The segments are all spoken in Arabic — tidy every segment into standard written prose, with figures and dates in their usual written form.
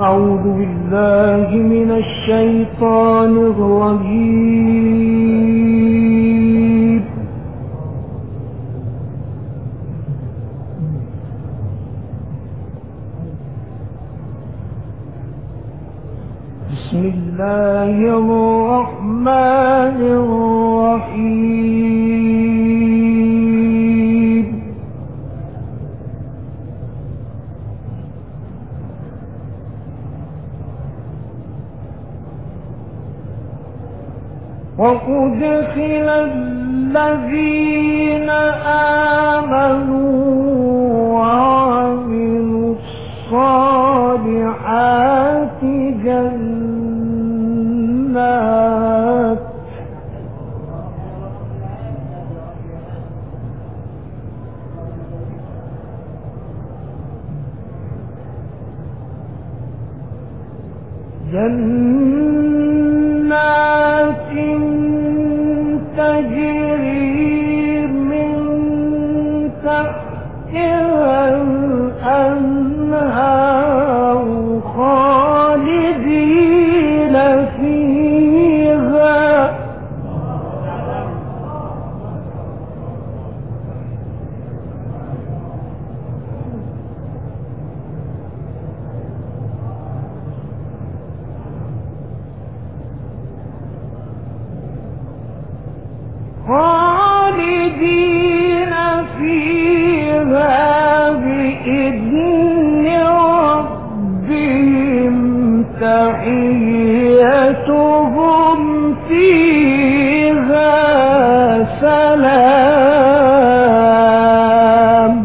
أعوذ بالله من الشيطان الرجيم. بسم الله الرحمن الرحيم. وأدخل الذين آمنوا وعملوا الصالحات جنات تجري من تحتها الأنهار خالدين فيها بإذن ربهم تحيتهم فيها سلام.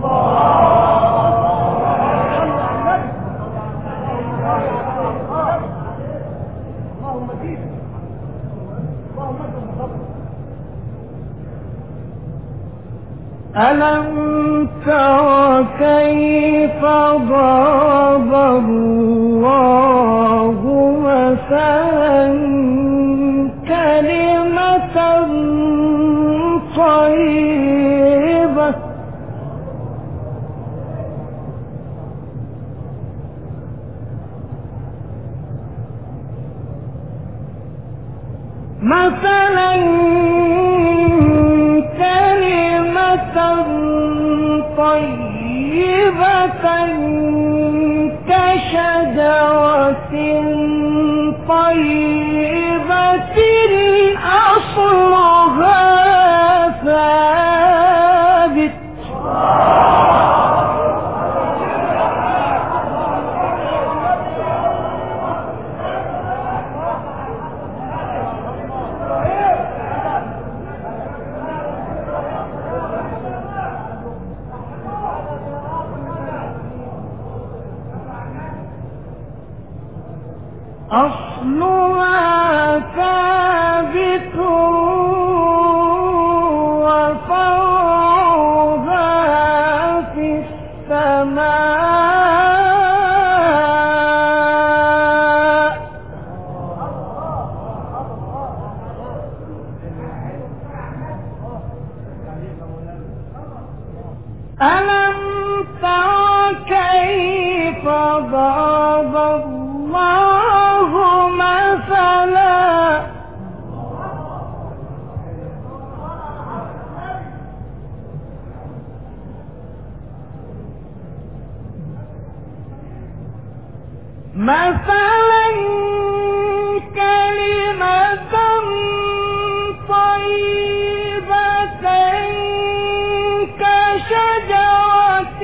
ألم تر كيف ضرب الله مثلا كلمة طيبة مثلا طيبة كشجرة طيبة أصلها ثابت أصلها ثابت وفرعها في السماء. ألم تر كيف ضرب الله مثلا كلمة طيبة كشجرة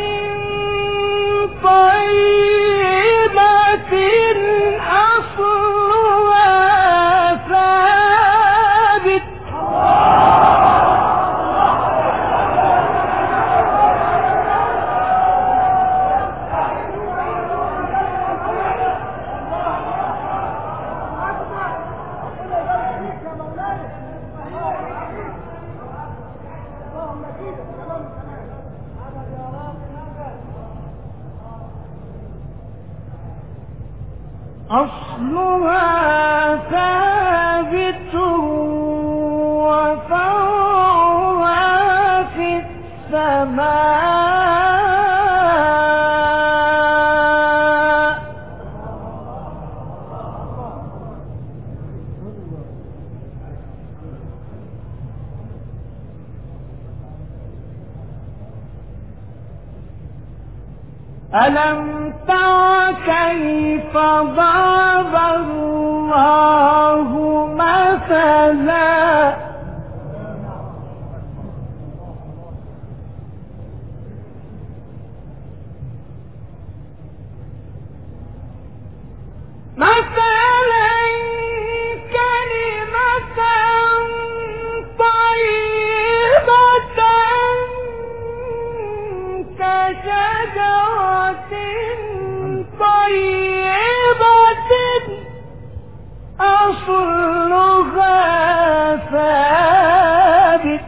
طيبة أصلها ثابت أصلها ثابت وفرعها في السماء. ألم تر كيف ضرب الله مثلا كلمة طيبة كشجرة طيبة أصلها ثابت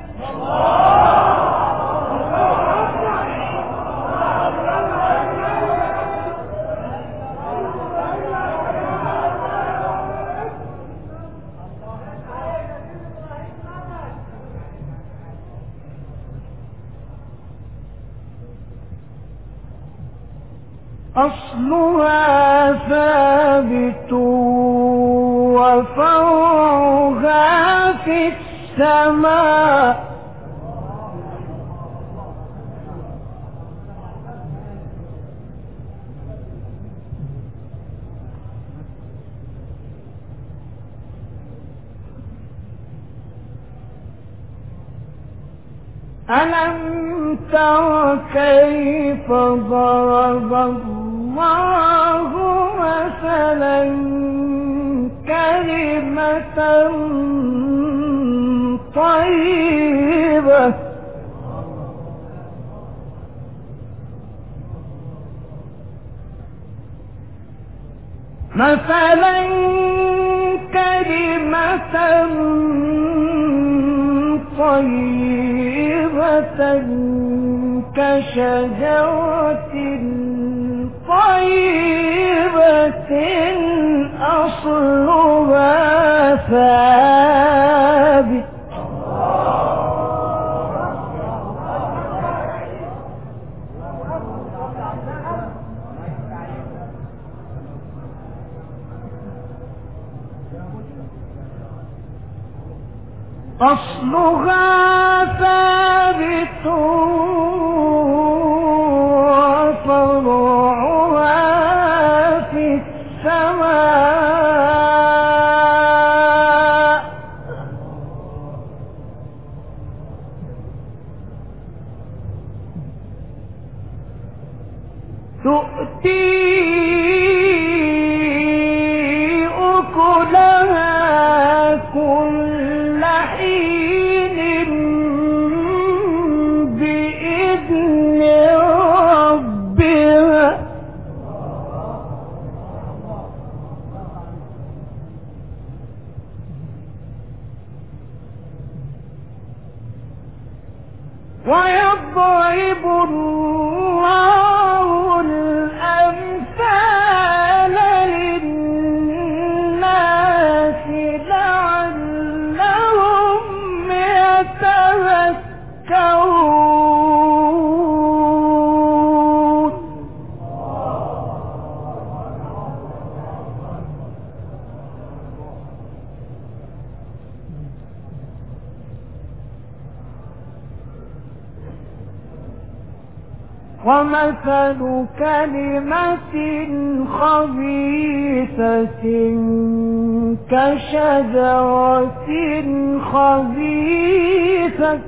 أصلها ثابت وفرعها في السماء ألم تر كيف ضرب الله مثلا كلمة طيبة مثلا كلمة طيبة كشجرة طيبة أصلها ثابت أصلها ثابت وفرعها في السماء تؤتي أكلها كل حين بإذن ربها ويضرب الله الأمثال للناس لعلهم يتذكرون ومثل كلمة خبيثة كشجرة خبيثة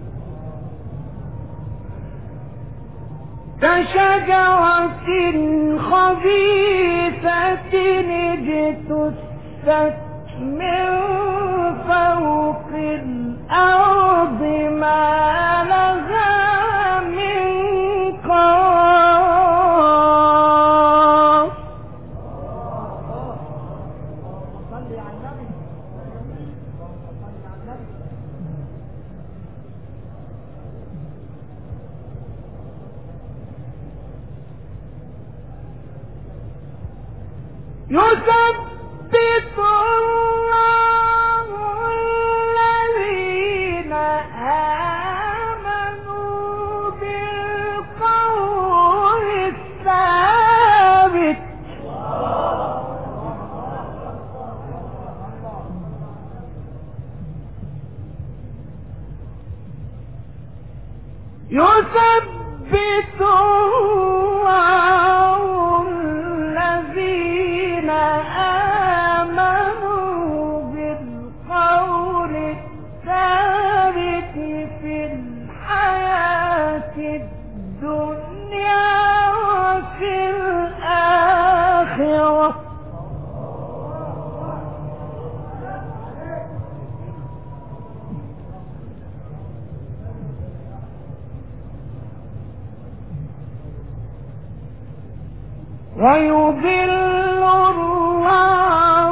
اجتثت من فوق الأرض ما لها من قرار يثبت الله الذين آمنوا بالقول الثابت يثبت الله الدنيا وفي الآخرة. ويضل الله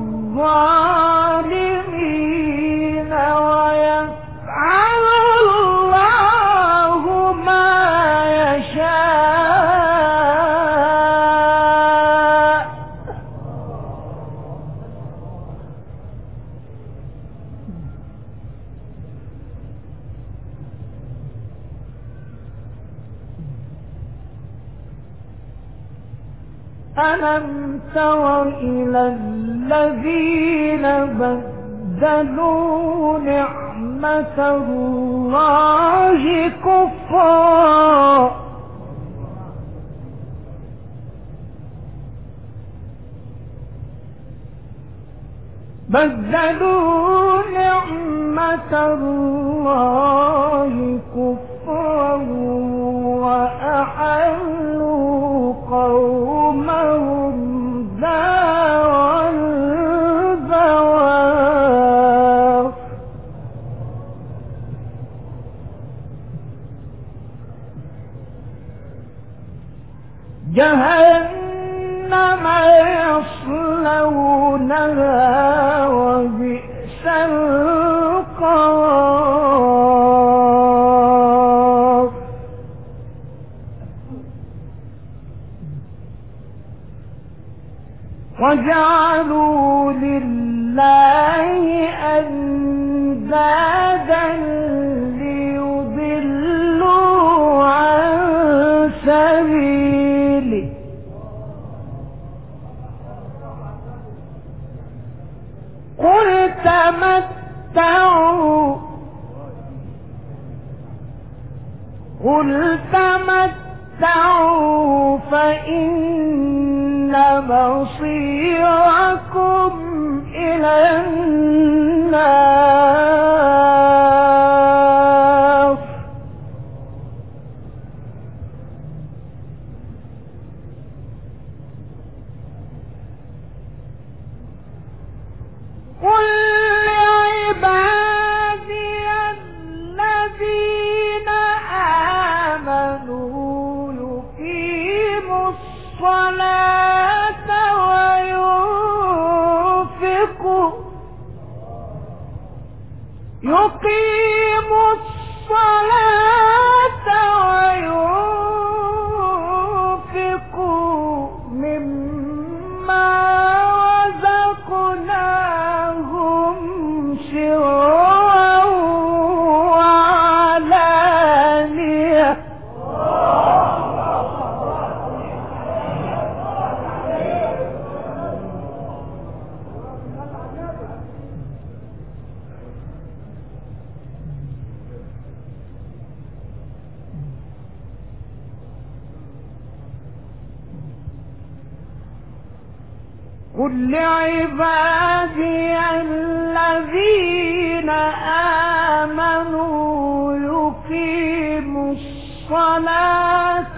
الظالمين ويفعل الله ما يشاء. ألم تر إلى الذين بدلوا نعمة الله كفرا وأحلوا قومهم دار البوار. جهنم يصلونها وبئس القرار. وجعلوا لله أندادا ليضلوا عن سبيله. قل تمتعوا فإن مصيركم إلى النار. قل لعبادي الذين آمنوا يقيموا الصلاة وينفقوا مما رزقناهم سرا وعلانية. قل لعبادي الذين آمنوا يقيموا الصلاة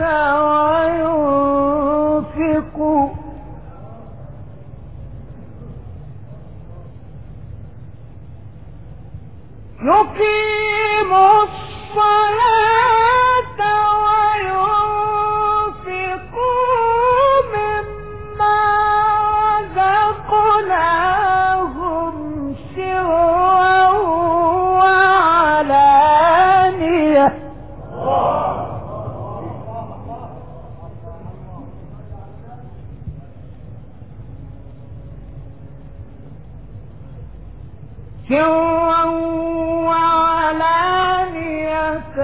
وينفقوا مما رزقناهم سرا وعلانية. سرا وعلانية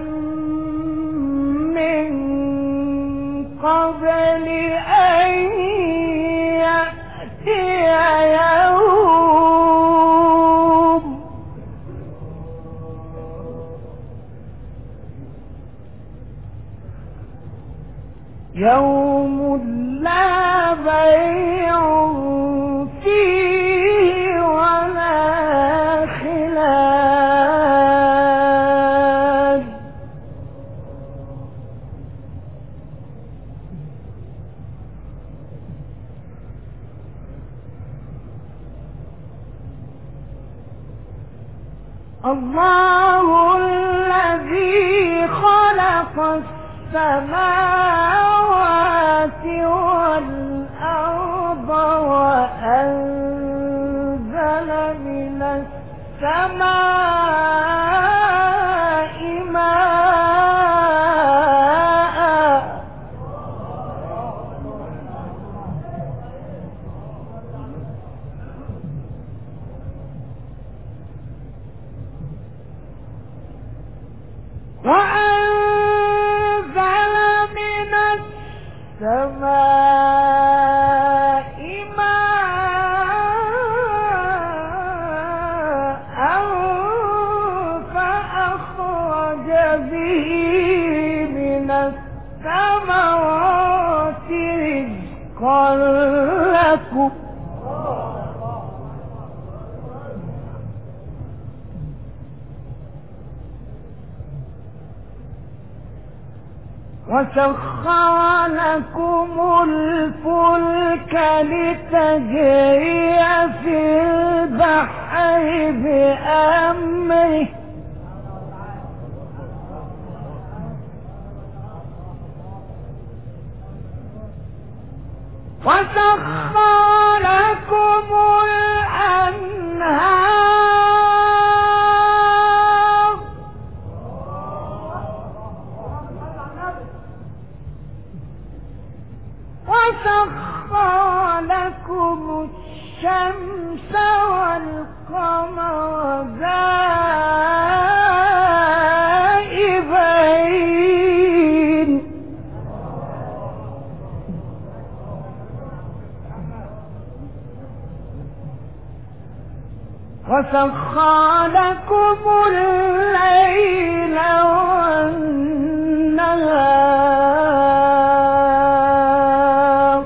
من قبل أن يأتي يوم لا بيع فيه ولا خلال. الله الذي خلق السماوات والأرض وأنزل من السماء ماء وأنزل من السماء ماء فأخرج به من الثمرات رزقا لكم وسخر لكم الفلك لتجري في البحر بأمره وسخر لكم الأنهار وسخر لكم الشمس والقمر دائبين وسخر لكم الليل والنهار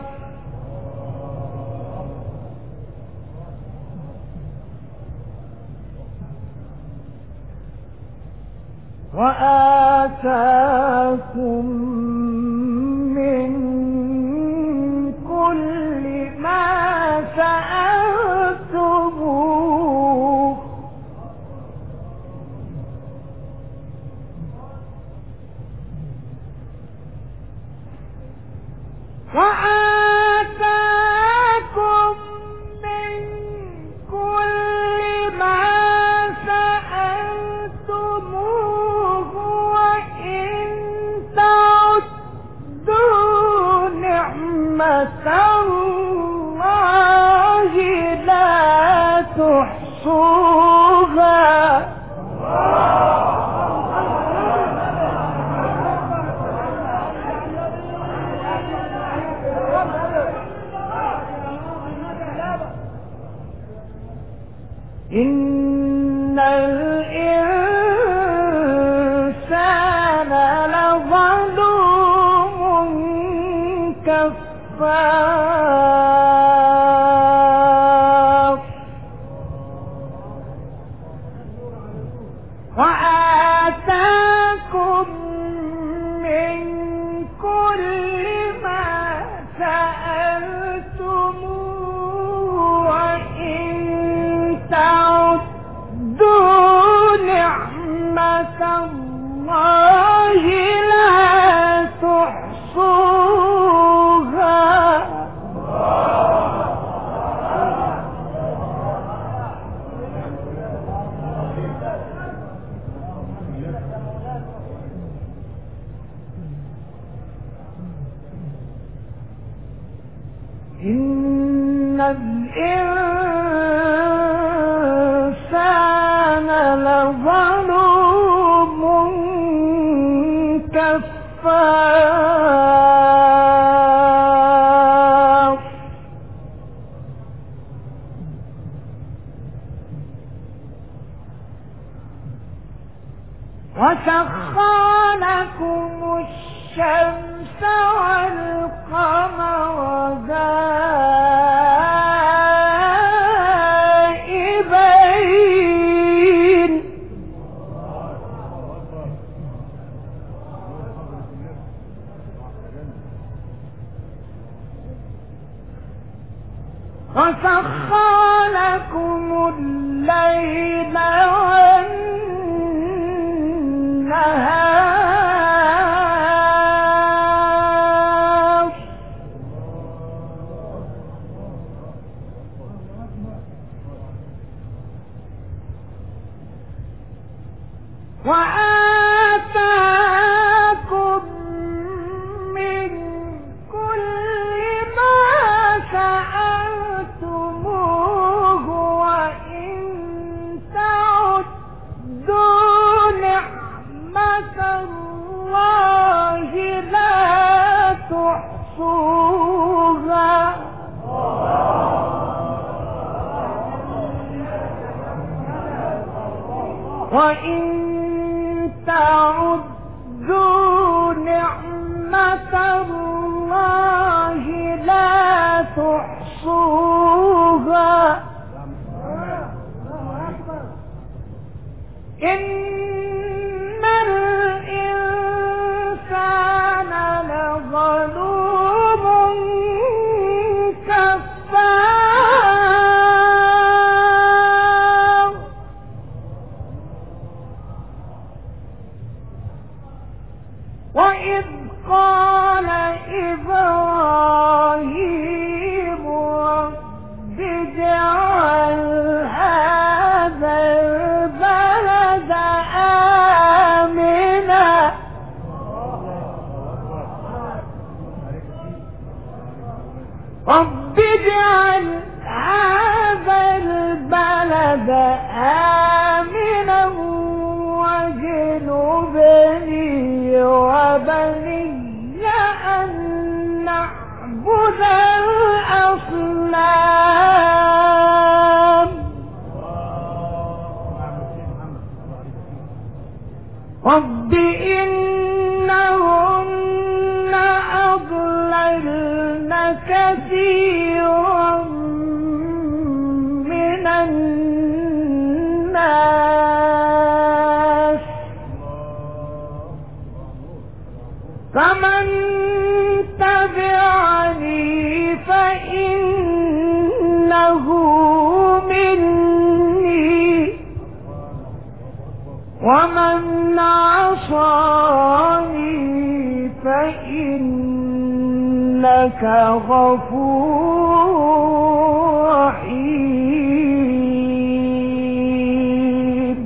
وآتاكم من كل ما سألتموه وآتاكم من كل ما سألتموه وإن تعدوا نعمة الله لا تحصوها إن الإنسان لظلوم كفار وآتاكم من كل ما سألتموه وإن تعدوا نعمة الله لا تحصوها إن الإنسان لظلوم كفار وسخر لكم الشمس والقمر دائبين وسخر لكم الليل والنهار إبراهيم رب اجعل هذا البلد آمنا رب اجعل هذا البلد آمنا واجنبني وبني أن نعبد الأصنام رب إنهن أضللن كثيرا من الناس فمن تبعني فإنه مني ومن عصاني فإنك غفور رحيم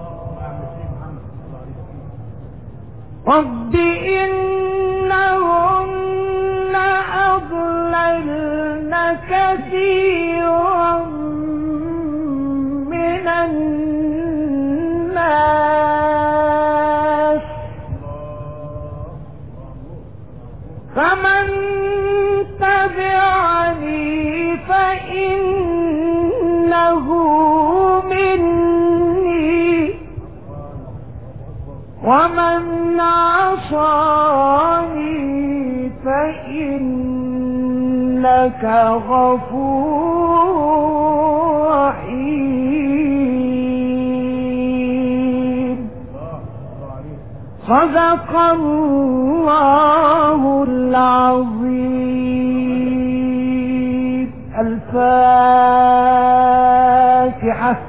رب إنهن أضللن كثيرا من الناس فمن تبعني فإنه مني ومن عصاني فإنك غفور رحيم صدق الله العظيم. الفاتحة.